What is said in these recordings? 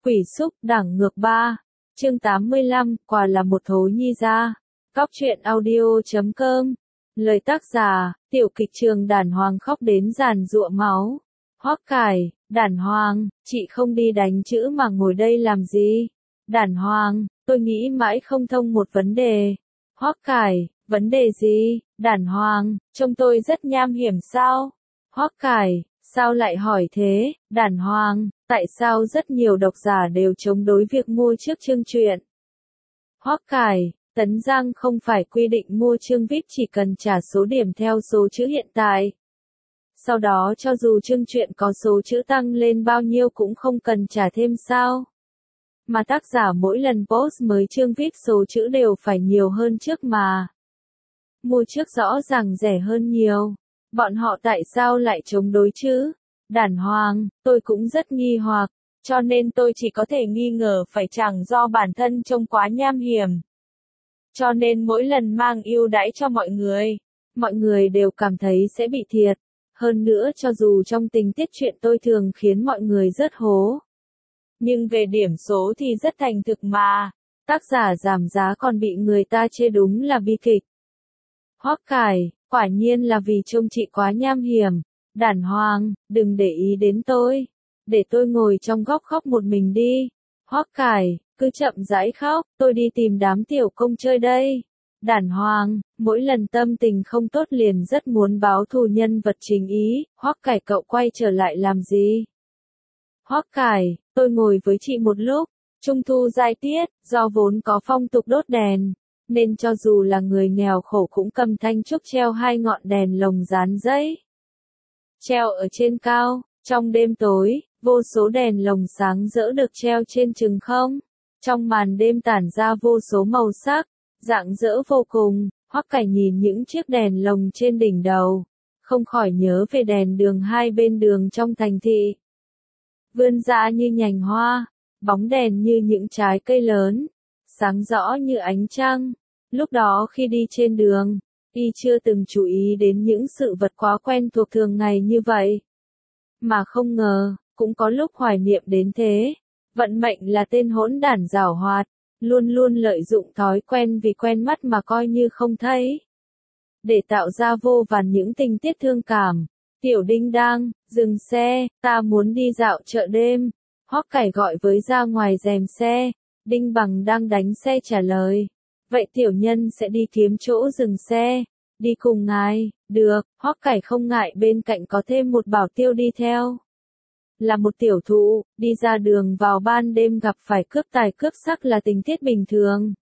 Quỷ xúc đảng ngược 3. Chương 85, quả là một thố nhi ra. Cóc truyện audio.com. Lời tác giả, tiểu kịch trường Đản Hoàng khóc đến giàn giụa máu. Hoắc Cải, Đản Hoàng, chị không đi đánh chữ mà ngồi đây làm gì? Đản Hoàng, tôi nghĩ mãi không thông một vấn đề. Hoắc Cải, vấn đề gì? Đản Hoàng, trông tôi rất nham hiểm sao? Hoắc Cải, sao lại hỏi thế? Đản Hoàng, tại sao rất nhiều độc giả đều chống đối việc mua trước chương truyện? Hoắc Cải, Tấn Giang không phải quy định mua chương VIP chỉ cần trả số điểm theo số chữ hiện tại. Sau đó cho dù chương truyện có số chữ tăng lên bao nhiêu cũng không cần trả thêm sao? Mà tác giả mỗi lần post mới chương VIP số chữ đều phải nhiều hơn trước mà. Mua trước rõ ràng rẻ hơn nhiều. Bọn họ tại sao lại chống đối chứ? Đản Hoàng, tôi cũng rất nghi hoặc, cho nên tôi chỉ có thể nghi ngờ phải chẳng do bản thân trông quá nham hiểm. Cho nên mỗi lần mang ưu đãi cho mọi người đều cảm thấy sẽ bị thiệt. Hơn nữa cho dù trong tình tiết truyện tôi thường khiến mọi người rất hố. Nhưng về điểm số thì rất thành thực mà. Tác giả giảm giá còn bị người ta chê đúng là bi kịch. Hoắc Cải, quả nhiên là vì trông chị quá nham hiểm. Đản Hoàng, đừng để ý đến tôi. Để tôi ngồi trong góc khóc một mình đi. Hoắc Cải, cứ chậm rãi khóc, tôi đi tìm đám tiểu công chơi đây. Đản Hoàng, mỗi lần tâm tình không tốt liền rất muốn báo thù nhân vật chính ý. Hoắc Cải cậu quay trở lại làm gì? Hoắc Cải, tôi ngồi với chị một lúc. Trung thu giai tiết, do vốn có phong tục đốt đèn, nên cho dù là người nghèo khổ cũng cầm thanh trúc treo 2 ngọn đèn lồng dán giấy. Treo ở trên cao, trong đêm tối, vô số đèn lồng sáng rỡ được treo trên chừng không. Trong màn đêm tản ra vô số màu sắc, rạng rỡ vô cùng. Hoắc Cải nhìn những chiếc đèn lồng trên đỉnh đầu, không khỏi nhớ về đèn đường hai bên đường trong thành thị. Vươn ra như nhành hoa, bóng đèn như những trái cây lớn, sáng rõ như ánh trăng. Lúc đó khi đi trên đường, y chưa từng chú ý đến những sự vật quá quen thuộc thường ngày như vậy. Mà không ngờ, cũng có lúc hoài niệm đến thế. Vận mệnh là tên hỗn đản giảo hoạt, luôn luôn lợi dụng thói quen vì quen mắt mà coi như không thấy. Để tạo ra vô vàn những tình tiết thương cảm. Tiểu Đinh đang, dừng xe, ta muốn đi dạo chợ đêm. Hoắc Cải gọi với ra ngoài rèm xe. Đinh Bằng đang đánh xe trả lời. Vậy tiểu nhân sẽ đi kiếm chỗ dừng xe. Đi cùng ngài, được. Hoắc Cải không ngại bên cạnh có thêm một bảo tiêu đi theo. Là một tiểu thụ, đi ra đường vào ban đêm gặp phải cướp tài cướp sắc là tình tiết bình thường.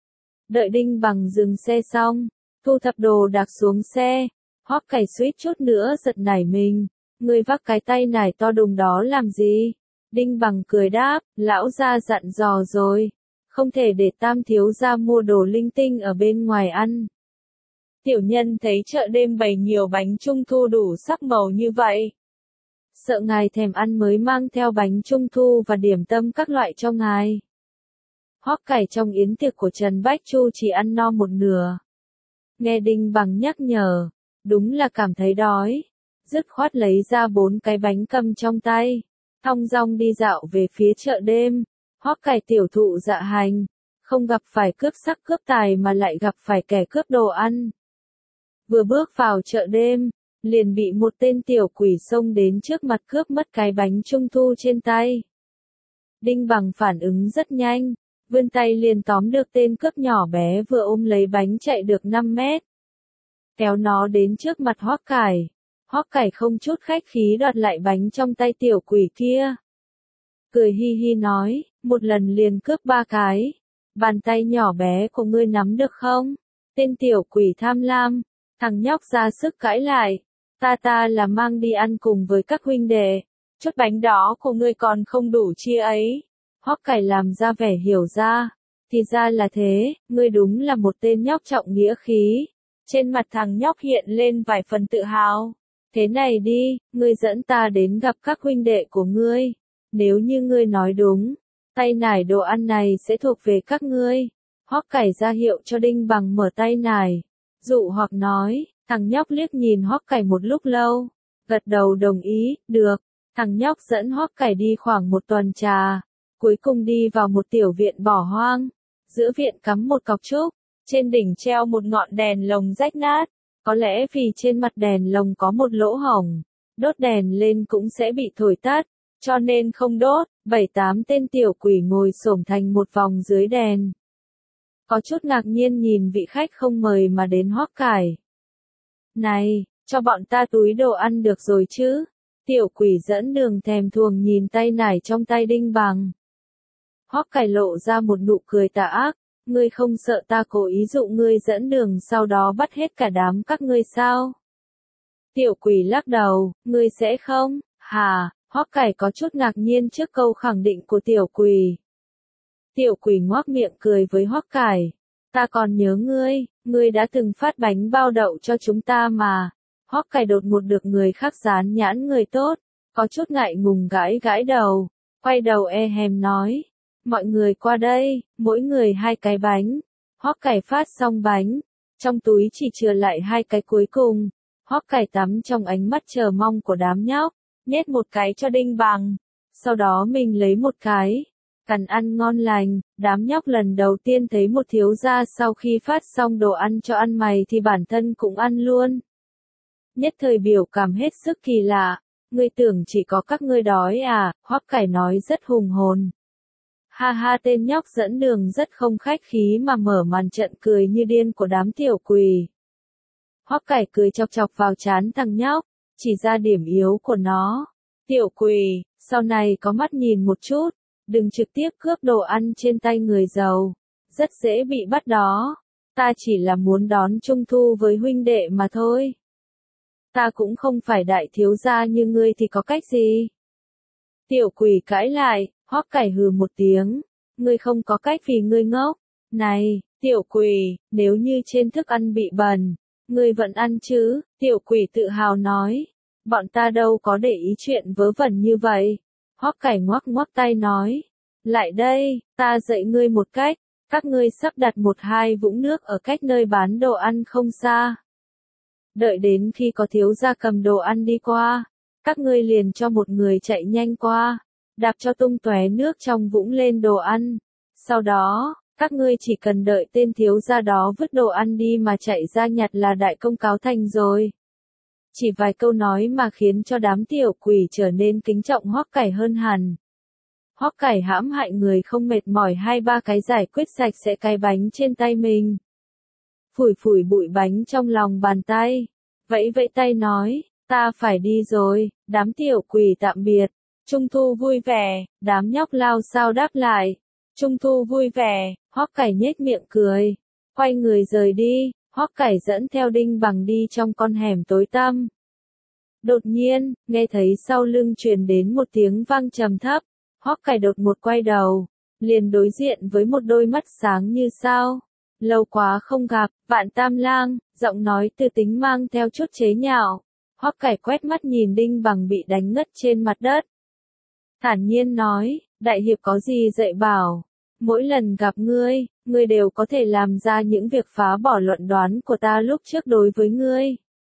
Đợi Đinh Bằng dừng xe xong, thu thập đồ đạc xuống xe. Hoắc Cải suýt chút nữa giật nảy mình. Người vác cái tay nải to đùng đó làm gì? Đinh Bằng cười đáp, lão gia dặn dò rồi. Không thể để Tam thiếu gia mua đồ linh tinh ở bên ngoài ăn. Tiểu nhân thấy chợ đêm bày nhiều bánh trung thu đủ sắc màu như vậy. Sợ ngài thèm ăn mới mang theo bánh trung thu và điểm tâm các loại cho ngài. Hoắc Cải trong yến tiệc của Trần Bách Chu chỉ ăn no một nửa. Nghe Đinh Bằng nhắc nhở, đúng là cảm thấy đói. Dứt khoát lấy ra 4 cái bánh cầm trong tay. Thong dong đi dạo về phía chợ đêm. Hoắc Cải tiểu thụ dạ hành. Không gặp phải cướp sắc cướp tài mà lại gặp phải kẻ cướp đồ ăn. Vừa bước vào chợ đêm, liền bị một tên tiểu quỷ xông đến trước mặt cướp mất cái bánh trung thu trên tay. Đinh Bằng phản ứng rất nhanh, vươn tay liền tóm được tên cướp nhỏ bé vừa ôm lấy bánh chạy được 5 mét. Kéo nó đến trước mặt Hoắc Cải. Hoắc Cải không chút khách khí đoạt lại bánh trong tay tiểu quỷ kia. Cười hi hi nói, một lần liền cướp 3 cái. Bàn tay nhỏ bé của ngươi nắm được không? Tên tiểu quỷ tham lam. Thằng nhóc ra sức cãi lại. Ta là mang đi ăn cùng với các huynh đệ. Chút bánh đó của ngươi còn không đủ chia ấy. Hoắc Cải làm ra vẻ hiểu ra. Thì ra là thế, ngươi đúng là một tên nhóc trọng nghĩa khí. Trên mặt thằng nhóc hiện lên vài phần tự hào. Thế này đi, ngươi dẫn ta đến gặp các huynh đệ của ngươi. Nếu như ngươi nói đúng, tay nải đồ ăn này sẽ thuộc về các ngươi. Hoắc Cải ra hiệu cho Đinh Bằng mở tay nải. Dụ hoặc nói, thằng nhóc liếc nhìn Hoắc Cải một lúc lâu. Gật đầu đồng ý, được. Thằng nhóc dẫn Hoắc Cải đi khoảng một tuần trà. Cuối cùng đi vào một tiểu viện bỏ hoang. Giữa viện cắm một cọc trúc, trên đỉnh treo một ngọn đèn lồng rách nát. Có lẽ vì trên mặt đèn lồng có một lỗ hổng, đốt đèn lên cũng sẽ bị thổi tắt, cho nên không đốt. 7-8 tên tiểu quỷ ngồi xổm thành một vòng dưới đèn. Có chút ngạc nhiên nhìn vị khách không mời mà đến Hoắc Cải. Này, cho bọn ta túi đồ ăn được rồi chứ? Tiểu quỷ dẫn đường thèm thuồng nhìn tay nải trong tay Đinh Bằng. Hoắc Cải lộ ra một nụ cười tà ác. Ngươi không sợ ta cố ý dụ ngươi dẫn đường sau đó bắt hết cả đám các ngươi sao? Tiểu quỷ lắc đầu, ngươi sẽ không? Hà, Hoắc Cải có chút ngạc nhiên trước câu khẳng định của tiểu quỷ. Tiểu quỷ ngoác miệng cười với Hoắc Cải. Ta còn nhớ ngươi đã từng phát bánh bao đậu cho chúng ta mà. Hoắc Cải đột ngột được người khác dán nhãn người tốt, có chút ngại ngùng gãi gãi đầu, quay đầu e hèm nói. Mọi người qua đây, mỗi người 2 cái bánh. Hoắc Cải phát xong bánh, trong túi chỉ chừa lại 2 cái cuối cùng. Hoắc Cải tắm trong ánh mắt chờ mong của đám nhóc, nhét một cái cho Đinh Bằng, sau đó mình lấy một cái, cắn ăn ngon lành. Đám nhóc lần đầu tiên thấy một thiếu gia sau khi phát xong đồ ăn cho ăn mày thì bản thân cũng ăn luôn. Nhất thời biểu cảm hết sức kỳ lạ. Ngươi tưởng chỉ có các ngươi đói à? Hoắc Cải nói rất hùng hồn. Ha ha, tên nhóc dẫn đường rất không khách khí mà mở màn trận cười như điên của đám tiểu quỷ. Hoắc Cải cười chọc chọc vào trán thằng nhóc, chỉ ra điểm yếu của nó. Tiểu quỷ, sau này có mắt nhìn một chút, đừng trực tiếp cướp đồ ăn trên tay người giàu, rất dễ bị bắt đó. Ta chỉ là muốn đón trung thu với huynh đệ mà thôi. Ta cũng không phải đại thiếu gia như ngươi thì có cách gì? Tiểu quỷ cãi lại. Hoắc Cải hừ một tiếng, ngươi không có cách vì ngươi ngốc. Này, tiểu quỷ, nếu như trên thức ăn bị bẩn, ngươi vẫn ăn chứ? Tiểu quỷ tự hào nói, bọn ta đâu có để ý chuyện vớ vẩn như vậy. Hoắc Cải ngoắc ngoắc tay nói, lại đây, ta dạy ngươi một cách, các ngươi sắp đặt 1-2 vũng nước ở cách nơi bán đồ ăn không xa. Đợi đến khi có thiếu gia cầm đồ ăn đi qua, các ngươi liền cho một người chạy nhanh qua, đạp cho tung tóe nước trong vũng lên đồ ăn. Sau đó, các ngươi chỉ cần đợi tên thiếu gia đó vứt đồ ăn đi mà chạy ra nhặt là đại công cáo thành rồi. Chỉ vài câu nói mà khiến cho đám tiểu quỷ trở nên kính trọng Hoắc Cải hơn hẳn. Hoắc Cải hãm hại người không mệt mỏi 2-3 cái giải quyết sạch sẽ cái bánh trên tay mình. Phủi phủi bụi bánh trong lòng bàn tay, vẫy vẫy tay nói, ta phải đi rồi, đám tiểu quỷ tạm biệt. Trung thu vui vẻ, đám nhóc lao sao đáp lại. Trung thu vui vẻ, Hoắc Cải nhếch miệng cười, quay người rời đi. Hoắc Cải dẫn theo Đinh Bằng đi trong con hẻm tối tăm. Đột nhiên, nghe thấy sau lưng truyền đến một tiếng vang trầm thấp. Hoắc Cải đột ngột quay đầu, liền đối diện với một đôi mắt sáng như sao. Lâu quá không gặp, Vạn Tam Lang, giọng nói tư tính mang theo chút chế nhạo. Hoắc Cải quét mắt nhìn Đinh Bằng bị đánh ngất trên mặt đất. Thản nhiên nói, đại hiệp có gì dạy bảo, mỗi lần gặp ngươi đều có thể làm ra những việc phá bỏ luận đoán của ta lúc trước đối với ngươi.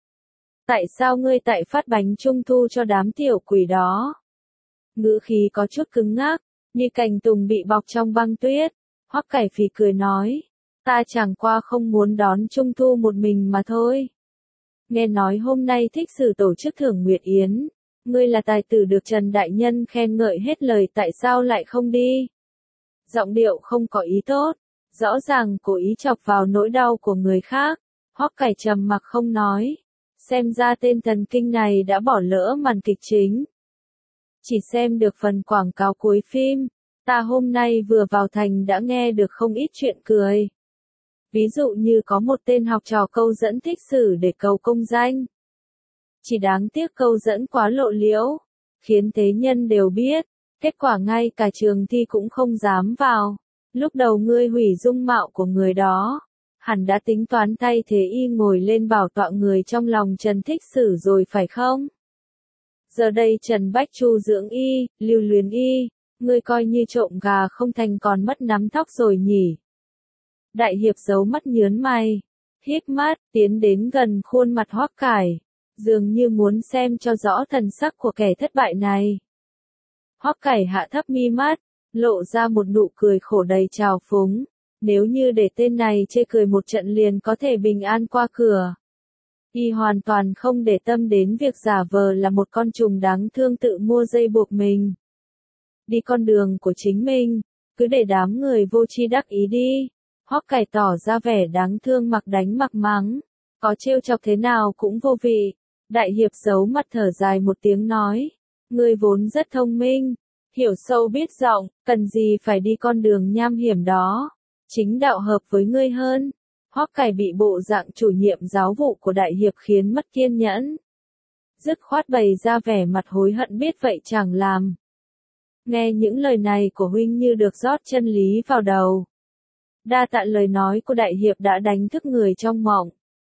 Tại sao ngươi tại phát bánh trung thu cho đám tiểu quỷ đó? Ngữ khí có chút cứng ngắc, như cành tùng bị bọc trong băng tuyết. Hoắc Cải phì cười nói, ta chẳng qua không muốn đón trung thu một mình mà thôi. Nghe nói hôm nay thích sử tổ chức thưởng nguyệt yến. Ngươi là tài tử được Trần Đại Nhân khen ngợi hết lời, tại sao lại không đi? Giọng điệu không có ý tốt, rõ ràng cố ý chọc vào nỗi đau của người khác. Hoắc Cải trầm mặc không nói. Xem ra tên thần kinh này đã bỏ lỡ màn kịch chính. Chỉ xem được phần quảng cáo cuối phim. Ta hôm nay vừa vào thành đã nghe được không ít chuyện cười. Ví dụ như có một tên học trò câu dẫn thích sử để cầu công danh. Chỉ đáng tiếc câu dẫn quá lộ liễu, khiến thế nhân đều biết, kết quả ngay cả trường thi cũng không dám vào. Lúc đầu ngươi hủy dung mạo của người đó, hẳn đã tính toán thay thế y ngồi lên bảo tọa người trong lòng Trần Thích Sử rồi phải không? Giờ đây Trần Bách Chu dưỡng y, lưu luyến y, ngươi coi như trộm gà không thành còn mất nắm tóc rồi nhỉ? Đại hiệp giấu mắt nhớn mày, híp mắt, tiến đến gần khuôn mặt Hoắc Cải, dường như muốn xem cho rõ thần sắc của kẻ thất bại này. Hoắc Cải hạ thấp mi mắt, lộ ra một nụ cười khổ đầy trào phúng. Nếu như để tên này chê cười một trận liền có thể bình an qua cửa. Y hoàn toàn không để tâm đến việc giả vờ là một con trùng đáng thương tự mua dây buộc mình. Đi con đường của chính mình, cứ để đám người vô tri đắc ý đi. Hoắc Cải tỏ ra vẻ đáng thương mặc đánh mặc mắng. Có trêu chọc thế nào cũng vô vị. Đại hiệp giấu mặt thở dài một tiếng nói. Ngươi vốn rất thông minh, hiểu sâu biết rộng, cần gì phải đi con đường nham hiểm đó. Chính đạo hợp với ngươi hơn. Hoắc Cải bị bộ dạng chủ nhiệm giáo vụ của đại hiệp khiến mất kiên nhẫn. Dứt khoát bày ra vẻ mặt hối hận biết vậy chẳng làm. Nghe những lời này của huynh như được rót chân lý vào đầu. Đa tạ lời nói của đại hiệp đã đánh thức người trong mộng.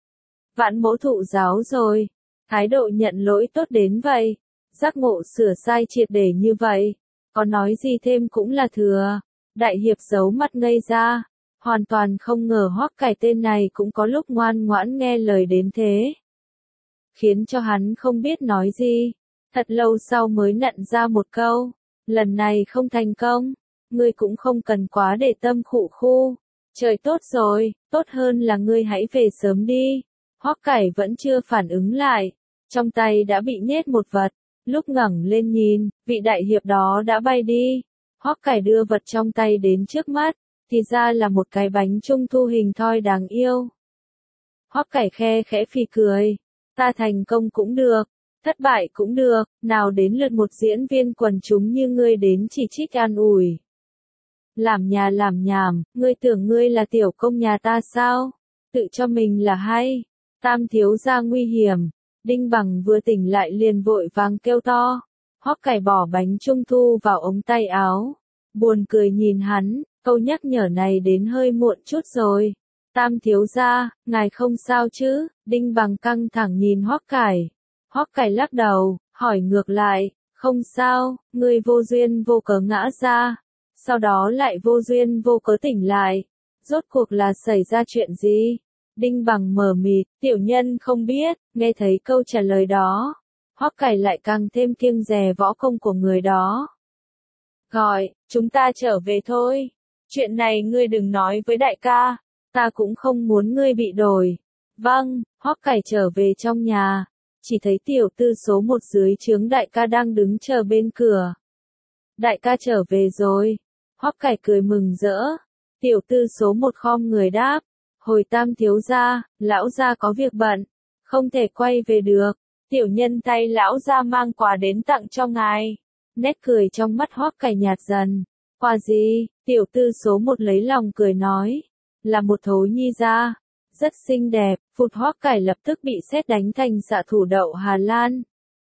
Vạn mẫu thụ giáo rồi. Thái độ nhận lỗi tốt đến vậy. Giác ngộ sửa sai triệt để như vậy. Có nói gì thêm cũng là thừa. Đại hiệp giấu mặt ngây ra. Hoàn toàn không ngờ Hoắc Cải tên này cũng có lúc ngoan ngoãn nghe lời đến thế. Khiến cho hắn không biết nói gì. Thật lâu sau mới nặn ra một câu. Lần này không thành công. Ngươi cũng không cần quá để tâm khụ khu. Trời tốt rồi, tốt hơn là ngươi hãy về sớm đi. Hoắc Cải vẫn chưa phản ứng lại. Trong tay đã bị nhét một vật. Lúc ngẩng lên nhìn, vị đại hiệp đó đã bay đi. Hoắc Cải đưa vật trong tay đến trước mắt. Thì ra là một cái bánh trung thu hình thoi đáng yêu. Hoắc Cải khe khẽ phì cười. Ta thành công cũng được, thất bại cũng được, nào đến lượt một diễn viên quần chúng như ngươi đến chỉ trích an ủi. Làm nhà làm nhảm, ngươi tưởng ngươi là tiểu công nhà ta sao? Tự cho mình là hay. Tam thiếu gia nguy hiểm. Đinh Bằng vừa tỉnh lại liền vội vàng kêu to. Hoắc Cải bỏ bánh trung thu vào ống tay áo. Buồn cười nhìn hắn, câu nhắc nhở này đến hơi muộn chút rồi. Tam thiếu gia, ngài không sao chứ? Đinh Bằng căng thẳng nhìn Hoắc Cải. Hoắc Cải lắc đầu, hỏi ngược lại, không sao, ngươi vô duyên vô cớ ngã ra. Sau đó lại vô duyên vô cớ tỉnh lại. Rốt cuộc là xảy ra chuyện gì? Đinh Bằng mờ mịt, tiểu nhân không biết. Nghe thấy câu trả lời đó, Hoắc Cải lại càng thêm kiêng dè võ công của người đó. Gọi, chúng ta trở về thôi. Chuyện này ngươi đừng nói với đại ca. Ta cũng không muốn ngươi bị đổi. Vâng, Hoắc Cải trở về trong nhà. Chỉ thấy tiểu tư số 1 dưới trướng đại ca đang đứng chờ bên cửa. Đại ca trở về rồi. Hoắc Cải cười mừng rỡ. Tiểu tư số 1 khom người đáp. Hồi Tam thiếu gia, lão gia có việc bận. Không thể quay về được. Tiểu nhân thay lão gia mang quà đến tặng cho ngài. Nét cười trong mắt Hoắc Cải nhạt dần. Quà gì? Tiểu tư số 1 lấy lòng cười nói. Là một thố nhi gia. Rất xinh đẹp, Phụt Hoắc Cải lập tức bị sét đánh thành xạ thủ đậu Hà Lan.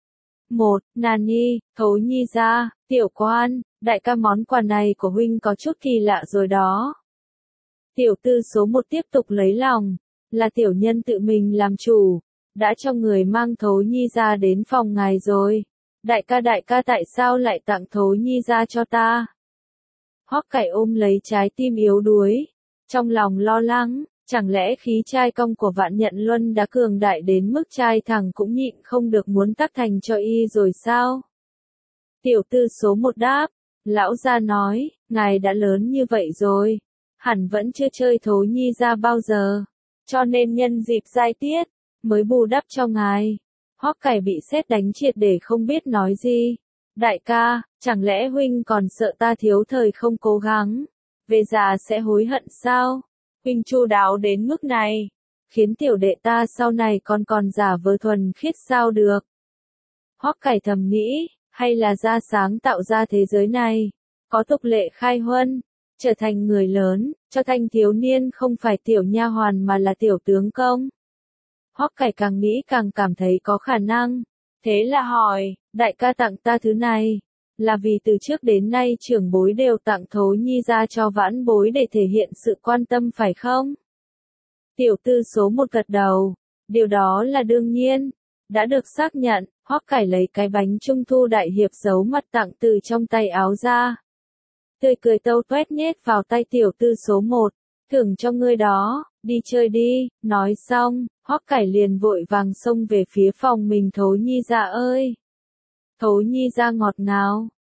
Nani, thố nhi gia, tiểu quan, đại ca món quà này của huynh có chút kỳ lạ rồi đó. Tiểu tư số 1 tiếp tục lấy lòng. Là tiểu nhân tự mình làm chủ. Đã cho người mang thố nhi gia đến phòng ngài rồi. Đại ca tại sao lại tặng thố nhi gia cho ta? Hoắc Cải ôm lấy trái tim yếu đuối. Trong lòng lo lắng, chẳng lẽ khí trai cong của Vạn Nhận Luân đã cường đại đến mức trai thẳng cũng nhịn không được muốn tác thành cho y rồi sao? Tiểu tư số 1 đáp, lão gia nói, ngài đã lớn như vậy rồi, hẳn vẫn chưa chơi thố nhi gia bao giờ, cho nên nhân dịp giai tiết, mới bù đắp cho ngài. Hoắc Cải bị sét đánh triệt để không biết nói gì. Đại ca, chẳng lẽ huynh còn sợ ta thiếu thời không cố gắng, về già sẽ hối hận sao? Huynh chu đáo đến mức này, khiến tiểu đệ ta sau này còn giả vờ thuần khiết sao được? Hoắc Cải thầm nghĩ, hay là ra sáng tạo ra thế giới này, có tục lệ khai huân, trở thành người lớn, cho thanh thiếu niên không phải tiểu nha hoàn mà là tiểu tướng công. Hoắc Cải càng nghĩ càng cảm thấy có khả năng, thế là hỏi, đại ca tặng ta thứ này, là vì từ trước đến nay trưởng bối đều tặng thố nhi gia cho vãn bối để thể hiện sự quan tâm phải không? Tiểu tư số 1 gật đầu, điều đó là đương nhiên, đã được xác nhận. Hoắc Cải lấy cái bánh trung thu đại hiệp giấu mặt tặng từ trong tay áo ra. Tươi cười tâu tuét nhét vào tay tiểu tư số 1, thưởng cho ngươi đó, đi chơi đi. Nói xong, Hoắc Cải liền vội vàng xông về phía phòng mình. Thố nhi gia ơi! Thố nhi gia ngọt ngào,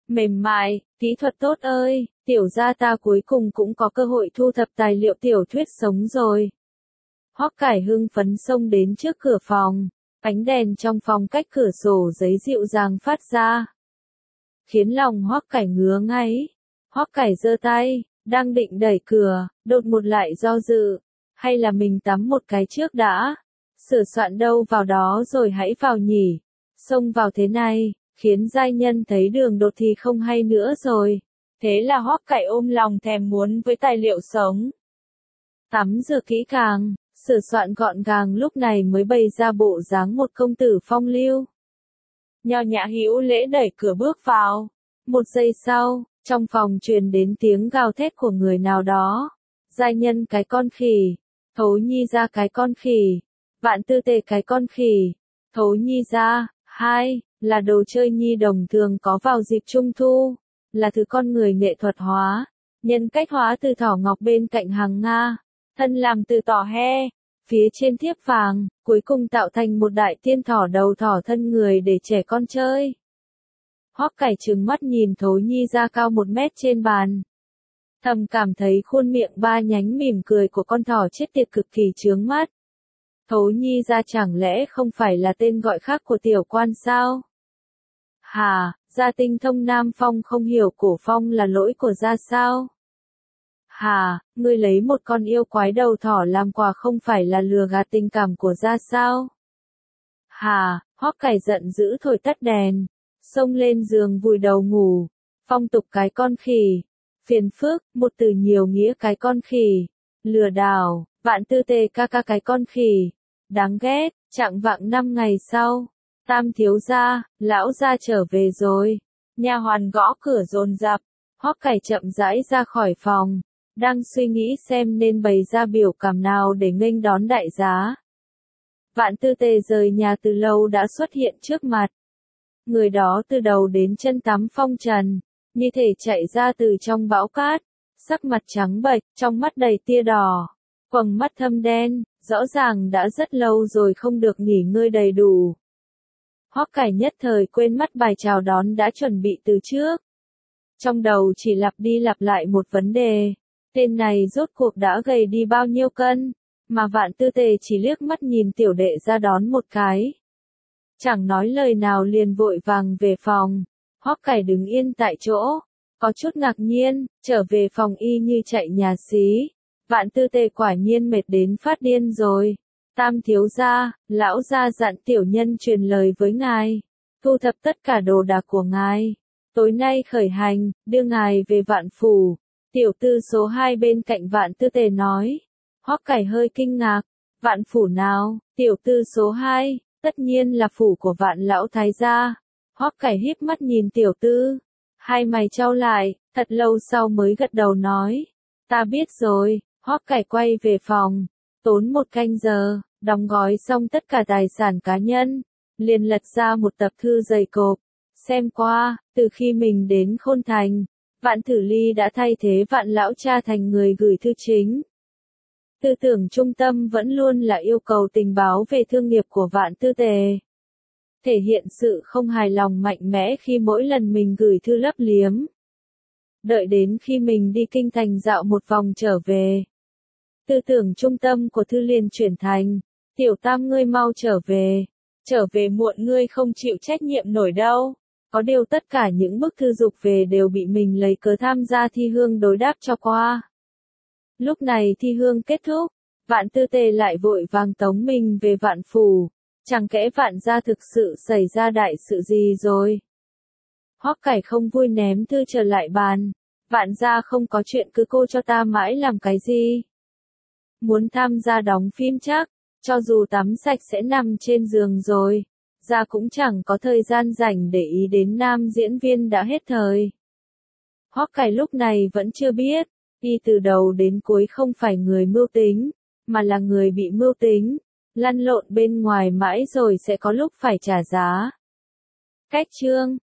mềm mại, kỹ thuật tốt ơi, tiểu gia ta cuối cùng cũng có cơ hội thu thập tài liệu tiểu thuyết sống rồi. Hoắc Cải hưng phấn xông đến trước cửa phòng, ánh đèn trong phòng cách cửa sổ giấy dịu dàng phát ra, khiến lòng Hoắc Cải ngứa ngáy. Hoắc Cải giơ tay, đang định đẩy cửa, đột một lại do dự, hay là mình tắm một cái trước đã, sửa soạn đâu vào đó rồi hãy vào nhỉ. Xông vào thế này, khiến giai nhân thấy đường đột thì không hay nữa rồi. Thế là Hoắc Cải ôm lòng thèm muốn với tài liệu sống. Tắm rửa kỹ càng, sửa soạn gọn gàng lúc này mới bày ra bộ dáng một công tử phong lưu. Nho nhã hữu lễ đẩy cửa bước vào. Một giây sau, trong phòng truyền đến tiếng gào thét của người nào đó. Giai nhân cái con khỉ, Thố Nhi ra cái con khỉ, Vạn Tư Tề cái con khỉ, Thố Nhi ra, hai, là đồ chơi nhi đồng thường có vào dịp trung thu, là thứ con người nghệ thuật hóa, nhân cách hóa từ thỏ ngọc bên cạnh hàng Nga, thân làm từ tỏ he, phía trên thiếp vàng, cuối cùng tạo thành một đại tiên thỏ đầu thỏ thân người để trẻ con chơi. Hoắc Cải trừng mắt nhìn Thố Nhi ra cao 1 mét trên bàn. Thầm cảm thấy khuôn miệng ba nhánh mỉm cười của con thỏ chết tiệt cực kỳ chướng mắt. Thố Nhi ra chẳng lẽ không phải là tên gọi khác của tiểu quan sao? Hà, gia tinh thông Nam Phong không hiểu cổ phong là lỗi của gia sao? Hà, ngươi lấy một con yêu quái đầu thỏ làm quà không phải là lừa gạt tình cảm của gia sao? Hà, Hoắc Cải giận dữ thổi tắt đèn, xông lên giường vùi đầu ngủ. Phong tục cái con khỉ, phiền phức, một từ nhiều nghĩa cái con khỉ, lừa đảo, Vạn Tư Tề ca ca cái con khỉ, đáng ghét. Trạng vạng 5 ngày sau, Tam thiếu gia, lão gia trở về rồi. Nha hoàn gõ cửa dồn dập. Hoắc Cải chậm rãi ra khỏi phòng, đang suy nghĩ xem nên bày ra biểu cảm nào để nghênh đón đại giá. Vạn Tư Tề rời nhà từ lâu đã xuất hiện trước mặt. Người đó từ đầu đến chân tắm phong trần, như thể chạy ra từ trong bão cát, sắc mặt trắng bệch, trong mắt đầy tia đỏ, quầng mắt thâm đen, rõ ràng đã rất lâu rồi không được nghỉ ngơi đầy đủ. Hoắc Cải nhất thời quên mất bài chào đón đã chuẩn bị từ trước. Trong đầu chỉ lặp đi lặp lại một vấn đề, tên này rốt cuộc đã gầy đi bao nhiêu cân, mà Vạn Tư Tề chỉ liếc mắt nhìn tiểu đệ ra đón một cái. Chẳng nói lời nào liền vội vàng về phòng. Hoắc Cải đứng yên tại chỗ, có chút ngạc nhiên, trở về phòng y như chạy nhà xí. Vạn Tư Tề quả nhiên mệt đến phát điên rồi. Tam thiếu gia, lão gia dặn tiểu nhân truyền lời với ngài, thu thập tất cả đồ đạc của ngài, tối nay khởi hành, đưa ngài về Vạn phủ. Tiểu tư số 2 bên cạnh Vạn Tư Tề nói. Hoắc Cải hơi kinh ngạc, Vạn phủ nào? Tiểu tư số 2, tất nhiên là phủ của Vạn lão thái gia. Hoắc Cải híp mắt nhìn tiểu tư, hai mày chau lại, thật lâu sau mới gật đầu nói, ta biết rồi. Hoắc Cải quay về phòng, tốn 1 canh giờ, đóng gói xong tất cả tài sản cá nhân, liền lật ra một tập thư dày cộp, xem qua. Từ khi mình đến Khôn Thành, Vạn Thử Ly đã thay thế Vạn lão cha thành người gửi thư chính. Tư tưởng trung tâm vẫn luôn là yêu cầu tình báo về thương nghiệp của Vạn Tư Tề, thể hiện sự không hài lòng mạnh mẽ khi mỗi lần mình gửi thư lấp liếm. Đợi đến khi mình đi kinh thành dạo một vòng trở về, tư tưởng trung tâm của thư liền chuyển thành, tiểu tam ngươi mau trở về muộn ngươi không chịu trách nhiệm nổi đâu. Có điều tất cả những bức thư dục về đều bị mình lấy cớ tham gia thi hương đối đáp cho qua. Lúc này thi hương kết thúc, Vạn Tư Tề lại vội vàng tống mình về Vạn phủ, chẳng kẽ Vạn gia thực sự xảy ra đại sự gì rồi. Hoắc Cải không vui ném thư trở lại bàn, Vạn gia không có chuyện cứ cô cho ta mãi làm cái gì. Muốn tham gia đóng phim chắc, cho dù tắm sạch sẽ nằm trên giường rồi, gia cũng chẳng có thời gian rảnh để ý đến nam diễn viên đã hết thời. Hoắc Cải lúc này vẫn chưa biết, y từ đầu đến cuối không phải người mưu tính, mà là người bị mưu tính, lăn lộn bên ngoài mãi rồi sẽ có lúc phải trả giá. Cách chương